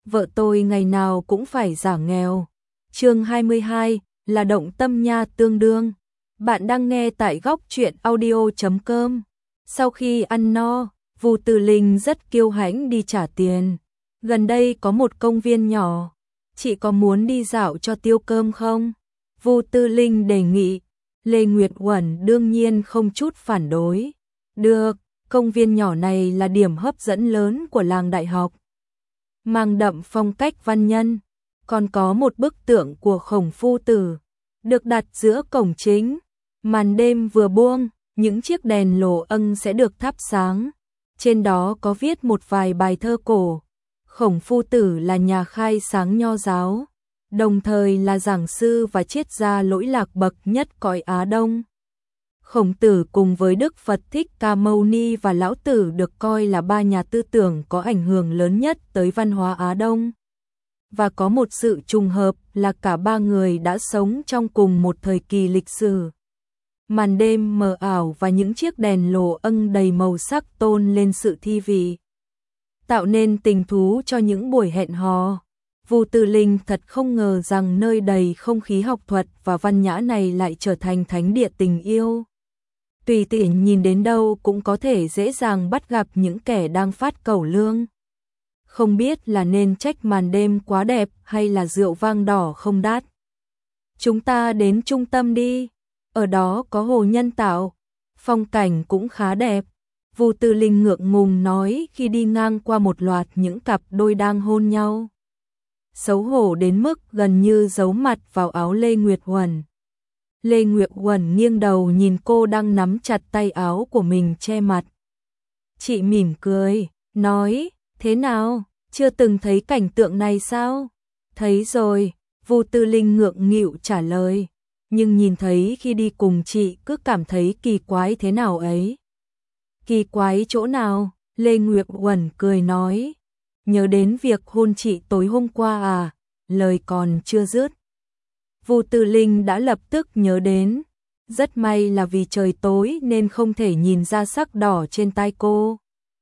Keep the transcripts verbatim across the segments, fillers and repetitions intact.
vợ tôi ngày nào cũng phải giả nghèo. Chương hai mươi hai là động tâm nha tương đương. Bạn đang nghe tại góc truyện audio chấm com. Sau khi ăn no, Vu Tư Linh rất kiêu hãnh đi trả tiền. Gần đây có một công viên nhỏ, chị có muốn đi dạo cho tiêu cơm không? Vu Tư Linh đề nghị. Lê Nguyệt Uẩn đương nhiên không chút phản đối. Được, công viên nhỏ này là điểm hấp dẫn lớn của làng đại học, mang đậm phong cách văn nhân, còn có một bức tượng của Khổng Phu Tử được đặt giữa cổng chính. Màn đêm vừa buông, những chiếc đèn lồ âng sẽ được thắp sáng. Trên đó có viết một vài bài thơ cổ. Khổng Phu Tử là nhà khai sáng nho giáo, đồng thời là giảng sư và triết gia lỗi lạc bậc nhất cõi Á Đông. Khổng Tử cùng với Đức Phật Thích Ca Mâu Ni và Lão Tử được coi là ba nhà tư tưởng có ảnh hưởng lớn nhất tới văn hóa Á Đông. Và có một sự trùng hợp là cả ba người đã sống trong cùng một thời kỳ lịch sử. Màn đêm mờ ảo và những chiếc đèn lồ âng đầy màu sắc tôn lên sự thi vị, tạo nên tình thú cho những buổi hẹn hò. Vu Tư Linh thật không ngờ rằng nơi đầy không khí học thuật và văn nhã này lại trở thành thánh địa tình yêu. Tùy tiện nhìn đến đâu cũng có thể dễ dàng bắt gặp những kẻ đang phát cẩu lương. Không biết là nên trách màn đêm quá đẹp hay là rượu vang đỏ không đắt. Chúng ta đến trung tâm đi, ở đó có hồ nhân tạo, phong cảnh cũng khá đẹp. Vu Tư Linh ngượng ngùng nói khi đi ngang qua một loạt những cặp đôi đang hôn nhau. Xấu hổ đến mức gần như giấu mặt vào áo Lê Nguyệt Uẩn. Lê Nguyệt Uẩn nghiêng đầu nhìn cô đang nắm chặt tay áo của mình che mặt. Chị mỉm cười, nói, thế nào, chưa từng thấy cảnh tượng này sao? Thấy rồi, Vu Tư Linh ngượng nghịu trả lời, nhưng nhìn thấy khi đi cùng chị cứ cảm thấy kỳ quái thế nào ấy. Kỳ quái chỗ nào? Lê Nguyệt Uẩn cười nói, nhớ đến việc hôn chị tối hôm qua à? Lời còn chưa dứt, Vu Tư Linh đã lập tức nhớ đến. Rất may là vì trời tối nên không thể nhìn ra sắc đỏ trên tai cô.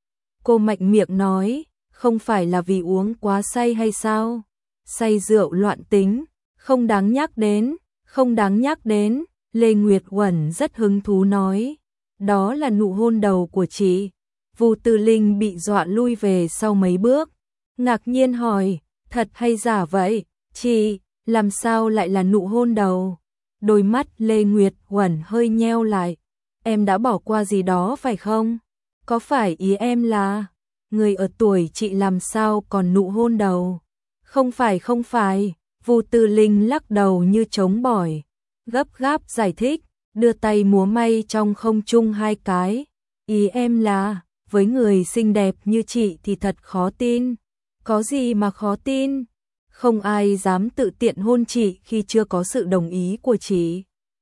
Cô mạnh miệng nói, không phải là vì uống quá say hay sao? Say rượu loạn tính, không đáng nhắc đến, không đáng nhắc đến. Lê Nguyệt Uẩn rất hứng thú nói, đó là nụ hôn đầu của chị. Vu Tư Linh bị dọa lui về sau mấy bước, ngạc nhiên hỏi, thật hay giả vậy? Chị, làm sao lại là nụ hôn đầu? Đôi mắt Lê Nguyệt Uẩn hơi nheo lại, em đã bỏ qua gì đó phải không? Có phải ý em là người ở tuổi chị làm sao còn nụ hôn đầu? Không phải không phải, Vu Tư Linh lắc đầu như trống bỏi, gấp gáp giải thích, đưa tay múa may trong không trung hai cái. Ý em là, với người xinh đẹp như chị thì thật khó tin. Có gì mà khó tin? Không ai dám tự tiện hôn chị khi chưa có sự đồng ý của chị.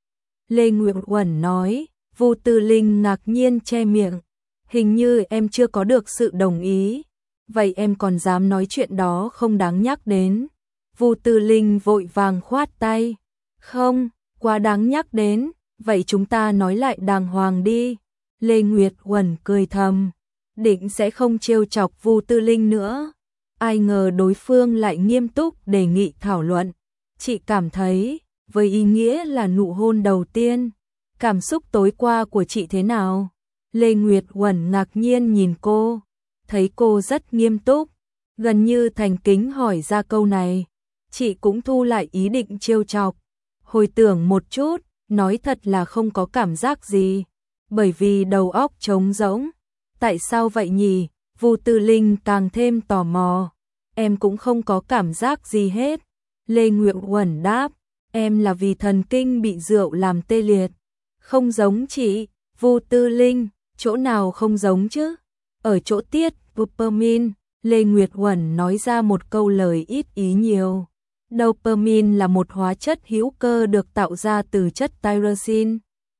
Lê Nguyệt Uẩn nói. Vu Tư Linh ngạc nhiên che miệng. Hình như em chưa có được sự đồng ý. Vậy em còn dám nói chuyện đó không đáng nhắc đến? Vu Tư Linh vội vàng khoát tay. Không, quá đáng nhắc đến. Vậy chúng ta nói lại đàng hoàng đi. Lê Nguyệt Uẩn cười thầm, định sẽ không trêu chọc Vu Tư Linh nữa. Ai ngờ đối phương lại nghiêm túc đề nghị thảo luận. Chị cảm thấy, với ý nghĩa là nụ hôn đầu tiên, cảm xúc tối qua của chị thế nào? Lê Nguyệt Uẩn ngạc nhiên nhìn cô, thấy cô rất nghiêm túc, gần như thành kính hỏi ra câu này. Chị cũng thu lại ý định trêu chọc, hồi tưởng một chút, nói thật là không có cảm giác gì, bởi vì đầu óc trống rỗng. Tại sao vậy nhỉ? Vu Tư Linh càng thêm tò mò. Em cũng không có cảm giác gì hết. Lê Nguyệt Uẩn đáp, em là vì thần kinh bị rượu làm tê liệt. Không giống chị. Vu Tư Linh, chỗ nào không giống chứ? Ở chỗ tiết dopamine. Lê Nguyệt Uẩn nói ra một câu lời ít ý nhiều. Dopamine là một hóa chất hữu cơ được tạo ra từ chất tyrosine,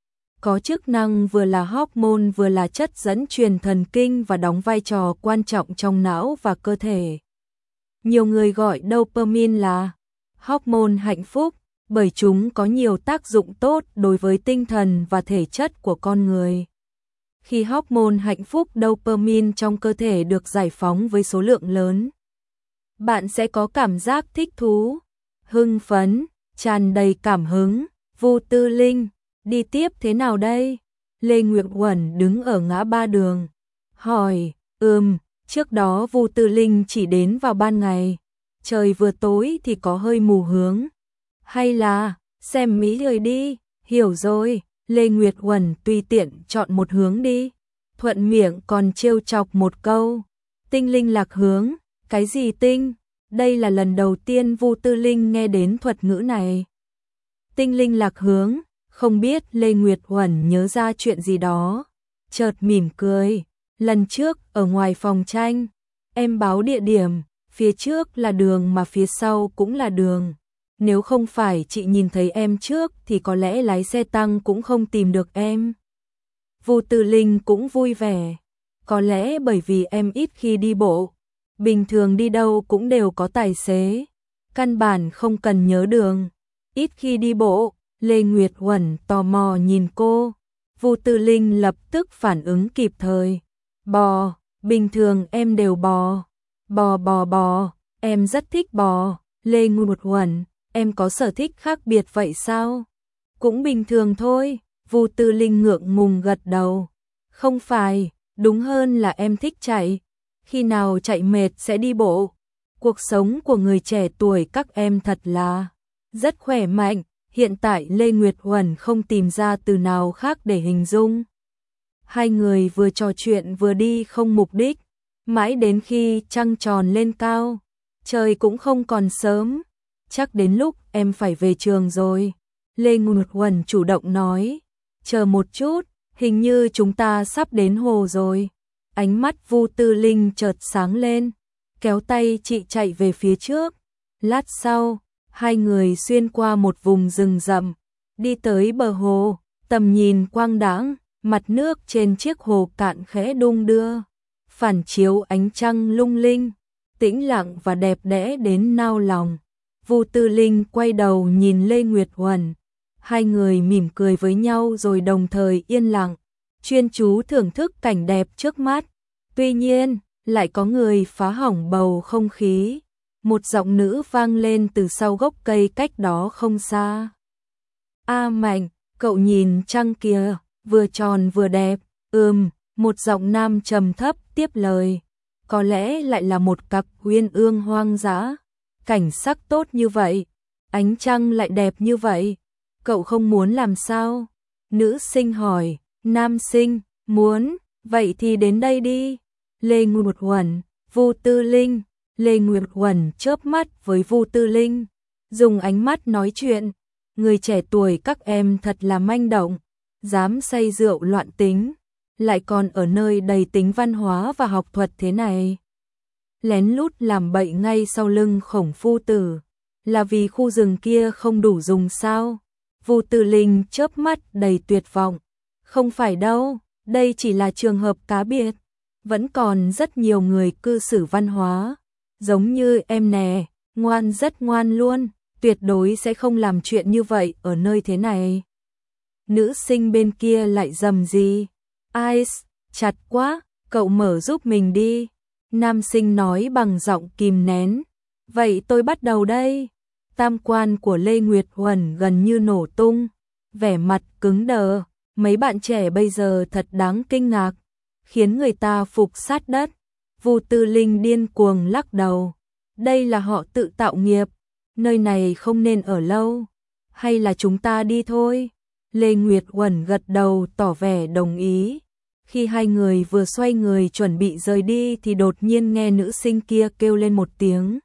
có chức năng vừa là hormone vừa là chất dẫn truyền thần kinh và đóng vai trò quan trọng trong não và cơ thể. Nhiều người gọi dopamine là hormone hạnh phúc, bởi chúng có nhiều tác dụng tốt đối với tinh thần và thể chất của con người. Khi hormone hạnh phúc dopamine trong cơ thể được giải phóng với số lượng lớn, bạn sẽ có cảm giác thích thú, hưng phấn, tràn đầy cảm hứng. Vu Tư Linh, đi tiếp thế nào đây? Lê Nguyệt Uẩn đứng ở ngã ba đường, hỏi. Ừm, trước đó Vu Tư Linh chỉ đến vào ban ngày, trời vừa tối thì có hơi mù hướng. Hay là, xem mỹ người đi, hiểu rồi. Lê Nguyệt Uẩn tùy tiện chọn một hướng đi, thuận miệng còn trêu chọc một câu. Tinh linh lạc hướng, cái gì tinh? Đây là lần đầu tiên Vu Tư Linh nghe đến thuật ngữ này. Tinh linh lạc hướng, không biết Lê Nguyệt Uẩn nhớ ra chuyện gì đó, chợt mỉm cười. Lần trước ở ngoài phòng tranh, em báo địa điểm, phía trước là đường mà phía sau cũng là đường. Nếu không phải chị nhìn thấy em trước thì có lẽ lái xe tăng cũng không tìm được em. Vu Tư Linh cũng vui vẻ. Có lẽ bởi vì em ít khi đi bộ, bình thường đi đâu cũng đều có tài xế, căn bản không cần nhớ đường. Ít khi đi bộ. Lê Nguyệt Uẩn tò mò nhìn cô. Vu Tư Linh lập tức phản ứng kịp thời. Bò, bình thường em đều bò. Bò bò bò, em rất thích bò. Lê Nguyệt Uẩn, em có sở thích khác biệt vậy sao? Cũng bình thường thôi. Vu Tư Linh ngượng ngùng gật đầu. Không phải, đúng hơn là em thích chạy. Khi nào chạy mệt sẽ đi bộ. Cuộc sống của người trẻ tuổi các em thật là rất khỏe mạnh. Hiện tại Lê Nguyệt Uẩn không tìm ra từ nào khác để hình dung. Hai người vừa trò chuyện vừa đi không mục đích, mãi đến khi trăng tròn lên cao, trời cũng không còn sớm. Chắc đến lúc em phải về trường rồi. Lê Nguyệt Uẩn chủ động nói. Chờ một chút, hình như chúng ta sắp đến hồ rồi. Ánh mắt Vu Tư Linh chợt sáng lên, kéo tay chị chạy về phía trước. Lát sau, hai người xuyên qua một vùng rừng rậm, đi tới bờ hồ, tầm nhìn quang đãng, mặt nước trên chiếc hồ cạn khẽ đung đưa, phản chiếu ánh trăng lung linh, tĩnh lặng và đẹp đẽ đến nao lòng. Vu Tư Linh quay đầu nhìn Lê Nguyệt Uẩn, hai người mỉm cười với nhau rồi đồng thời yên lặng, chuyên chú thưởng thức cảnh đẹp trước mắt. Tuy nhiên, lại có người phá hỏng bầu không khí. Một giọng nữ vang lên từ sau gốc cây cách đó không xa. A Mạnh, cậu nhìn trăng kìa, vừa tròn vừa đẹp. Ừm, một giọng nam trầm thấp tiếp lời. Có lẽ lại là một cặp uyên ương hoang dã. Cảnh sắc tốt như vậy, ánh trăng lại đẹp như vậy. Cậu không muốn làm sao? Nữ sinh hỏi. Nam sinh, muốn, vậy thì đến đây đi. Lê Nguyệt Uẩn, Vu Tư Linh. Lê Nguyệt Uẩn chớp mắt với Vu Tư Linh, dùng ánh mắt nói chuyện. Người trẻ tuổi các em thật là manh động, dám say rượu loạn tính, lại còn ở nơi đầy tính văn hóa và học thuật thế này. Lén lút làm bậy ngay sau lưng Khổng phu tử, là vì khu rừng kia không đủ dùng sao? Vu Tư Linh chớp mắt đầy tuyệt vọng. Không phải đâu, đây chỉ là trường hợp cá biệt, vẫn còn rất nhiều người cư xử văn hóa. Giống như em nè, ngoan rất ngoan luôn, tuyệt đối sẽ không làm chuyện như vậy ở nơi thế này. Nữ sinh bên kia lại rầm gì. Ice, chặt quá, cậu mở giúp mình đi. Nam sinh nói bằng giọng kìm nén. Vậy tôi bắt đầu đây. Tam quan của Lê Nguyệt Uẩn gần như nổ tung, vẻ mặt cứng đờ. Mấy bạn trẻ bây giờ thật đáng kinh ngạc, khiến người ta phục sát đất. Vu Tư Linh điên cuồng lắc đầu. Đây là họ tự tạo nghiệp, nơi này không nên ở lâu. Hay là chúng ta đi thôi? Lê Nguyệt Uẩn gật đầu tỏ vẻ đồng ý. Khi hai người vừa xoay người chuẩn bị rời đi thì đột nhiên nghe nữ sinh kia kêu lên một tiếng.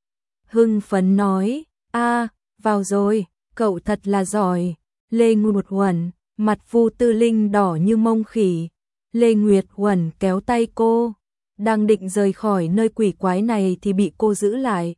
Hưng phấn nói, a, vào rồi, cậu thật là giỏi. Lê Nguyệt Uẩn, mặt Vu Tư Linh đỏ như mông khỉ. Lê Nguyệt Uẩn kéo tay cô, đang định rời khỏi nơi quỷ quái này thì bị cô giữ lại.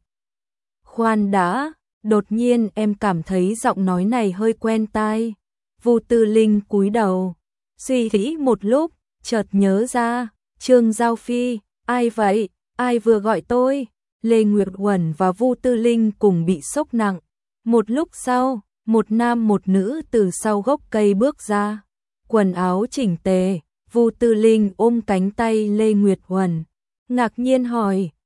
Khoan đã, đột nhiên em cảm thấy giọng nói này hơi quen tai. Vu Tư Linh cúi đầu, suy nghĩ một lúc, chợt nhớ ra, Trương Giao Phi, ai vậy, ai vừa gọi tôi? Lê Nguyệt Uẩn và Vu Tư Linh cùng bị sốc nặng. Một lúc sau, một nam một nữ từ sau gốc cây bước ra, quần áo chỉnh tề. Vu Tư Linh ôm cánh tay Lê Nguyệt Uẩn, ngạc nhiên hỏi,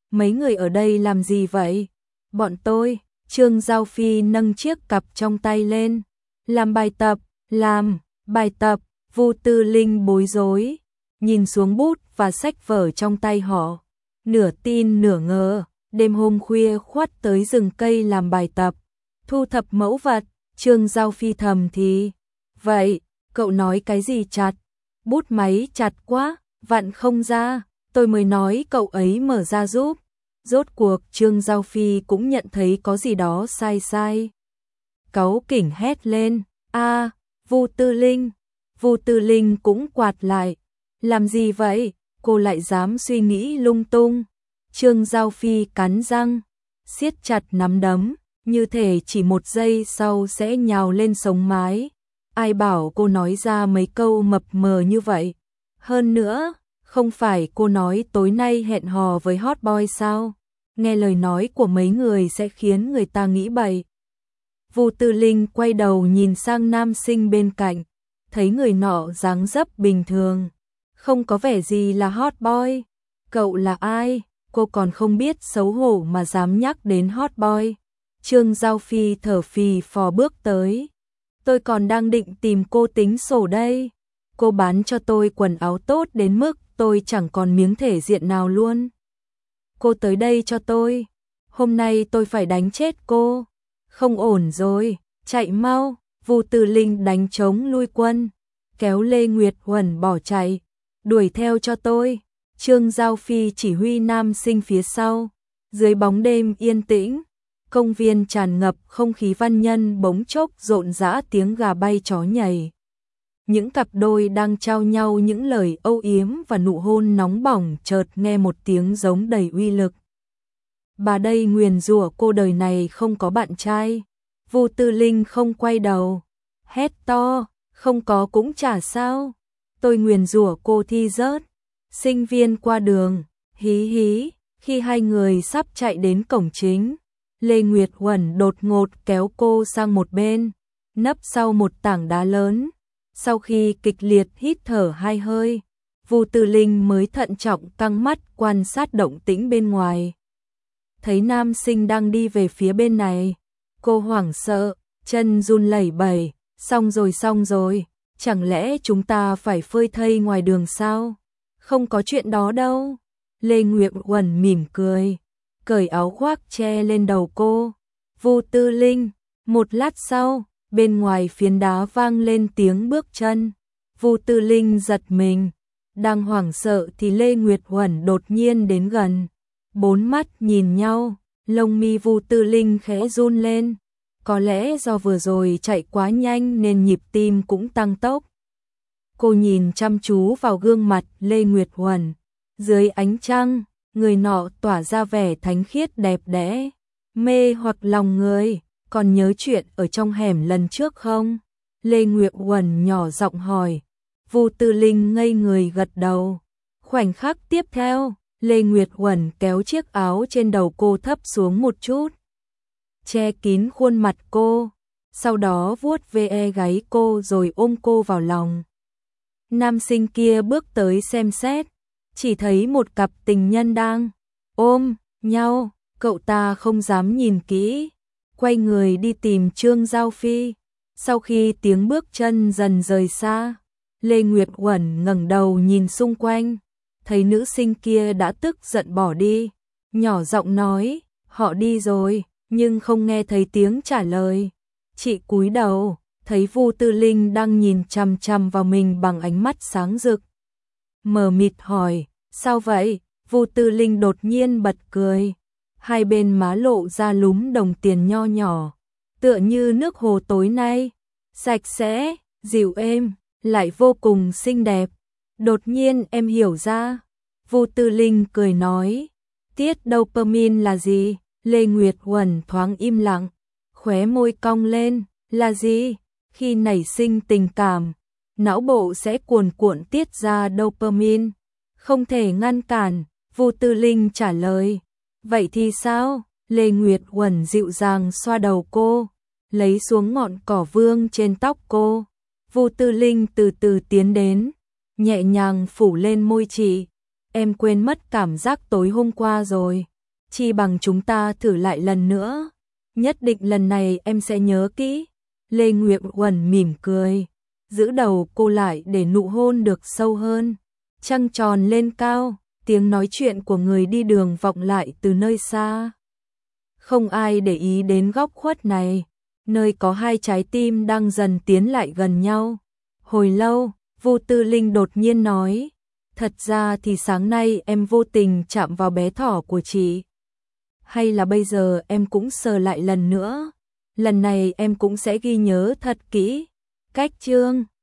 mấy người ở đây làm gì vậy? Bọn tôi, Trương Giao Phi nâng chiếc cặp trong tay lên. Làm bài tập, làm, bài tập, Vu Tư Linh bối rối, nhìn xuống bút và sách vở trong tay họ. Nửa tin nửa ngờ, đêm hôm khuya khoắt tới rừng cây làm bài tập, thu thập mẫu vật, Trương Giao Phi thầm thì. Vậy, cậu nói cái gì chặt? Bút máy chặt quá, vặn không ra, tôi mới nói cậu ấy mở ra giúp. Rốt cuộc Trương Giao Phi cũng nhận thấy có gì đó sai sai. Cáu kỉnh hét lên, a, Vu Tư Linh. Vu Tư Linh cũng quạt lại. Làm gì vậy? Cô lại dám suy nghĩ lung tung. Trương Giao Phi cắn răng, siết chặt nắm đấm, như thể chỉ một giây sau sẽ nhào lên sống mái. Ai bảo cô nói ra mấy câu mập mờ như vậy? Hơn nữa, không phải cô nói tối nay hẹn hò với hot boy sao? Nghe lời nói của mấy người sẽ khiến người ta nghĩ bậy. Vu Tư Linh quay đầu nhìn sang nam sinh bên cạnh, thấy người nọ dáng dấp bình thường, không có vẻ gì là hot boy. Cậu là ai? Cô còn không biết xấu hổ mà dám nhắc đến hot boy. Trương Giao Phi thở phì phò bước tới. Tôi còn đang định tìm cô tính sổ đây. Cô bán cho tôi quần áo tốt đến mức tôi chẳng còn miếng thể diện nào luôn. Cô tới đây cho tôi. Hôm nay tôi phải đánh chết cô. Không ổn rồi, chạy mau. Vu Tư Linh đánh trống lui quân, kéo Lê Nguyệt Huẩn bỏ chạy. Đuổi theo cho tôi. Trương Giao Phi chỉ huy nam sinh phía sau. Dưới bóng đêm yên tĩnh, công viên tràn ngập không khí văn nhân, bỗng chốc rộn rã tiếng gà bay chó nhảy. Những cặp đôi đang trao nhau những lời âu yếm và nụ hôn nóng bỏng chợt nghe một tiếng giống đầy uy lực. Bà đây nguyền rủa cô đời này không có bạn trai. Vu Tư Linh không quay đầu, hét to, không có cũng chả sao. Tôi nguyền rủa cô thi rớt. Sinh viên qua đường, hí hí, khi hai người sắp chạy đến cổng chính, Lê Nguyệt Huẩn đột ngột kéo cô sang một bên, nấp sau một tảng đá lớn. Sau khi kịch liệt hít thở hai hơi, Vu Tư Linh mới thận trọng căng mắt quan sát động tĩnh bên ngoài. Thấy nam sinh đang đi về phía bên này, cô hoảng sợ, chân run lẩy bẩy, xong rồi xong rồi, chẳng lẽ chúng ta phải phơi thây ngoài đường sao? Không có chuyện đó đâu. Lê Nguyệt Huẩn mỉm cười, cởi áo khoác che lên đầu cô. Vu Tư Linh, một lát sau, bên ngoài phiến đá vang lên tiếng bước chân. Vu Tư Linh giật mình, đang hoảng sợ thì Lê Nguyệt Huẩn đột nhiên đến gần. Bốn mắt nhìn nhau, lông mi Vu Tư Linh khẽ run lên. Có lẽ do vừa rồi chạy quá nhanh nên nhịp tim cũng tăng tốc. Cô nhìn chăm chú vào gương mặt Lê Nguyệt Huẩn. Dưới ánh trăng, người nọ tỏa ra vẻ thánh khiết đẹp đẽ, mê hoặc lòng người. Còn nhớ chuyện ở trong hẻm lần trước không? Lê Nguyệt Huẩn nhỏ giọng hỏi. Vu Tư Linh ngây người gật đầu. Khoảnh khắc tiếp theo, Lê Nguyệt Huẩn kéo chiếc áo trên đầu cô thấp xuống một chút, che kín khuôn mặt cô, sau đó vuốt ve gáy cô rồi ôm cô vào lòng. Nam sinh kia bước tới xem xét, chỉ thấy một cặp tình nhân đang ôm nhau, cậu ta không dám nhìn kỹ, quay người đi tìm Trương Giao Phi. Sau khi tiếng bước chân dần rời xa, Lê Nguyệt Huẩn ngẩng đầu nhìn xung quanh, thấy nữ sinh kia đã tức giận bỏ đi, nhỏ giọng nói, họ đi rồi, nhưng không nghe thấy tiếng trả lời. Chị cúi đầu, thấy Vu Tư Linh đang nhìn chằm chằm vào mình bằng ánh mắt sáng rực. Mờ mịt hỏi, sao vậy? Vu Tư Linh đột nhiên bật cười, hai bên má lộ ra lúm đồng tiền nho nhỏ, tựa như nước hồ tối nay, sạch sẽ, dịu êm, lại vô cùng xinh đẹp. Đột nhiên em hiểu ra. Vu Tư Linh cười nói, tiết dopamine là gì? Lê Nguyệt Huẩn thoáng im lặng, khóe môi cong lên, là gì? Khi nảy sinh tình cảm, não bộ sẽ cuồn cuộn tiết ra dopamine, không thể ngăn cản. Vu Tư Linh trả lời, vậy thì sao? Lê Nguyệt Huẩn dịu dàng xoa đầu cô, lấy xuống ngọn cỏ vương trên tóc cô. Vu Tư Linh từ từ tiến đến, nhẹ nhàng phủ lên môi chị. Em quên mất cảm giác tối hôm qua rồi. chi bằng chúng ta thử lại lần nữa. Nhất định lần này em sẽ nhớ kỹ. Lê Nguyệt Uẩn mỉm cười, giữ đầu cô lại để nụ hôn được sâu hơn. Trăng tròn lên cao, tiếng nói chuyện của người đi đường vọng lại từ nơi xa. Không ai để ý đến góc khuất này, nơi có hai trái tim đang dần tiến lại gần nhau. Hồi lâu, Vu Tư Linh đột nhiên nói, thật ra thì sáng nay em vô tình chạm vào bé thỏ của chị. Hay là bây giờ em cũng sờ lại lần nữa, lần này em cũng sẽ ghi nhớ thật kỹ. Cách chương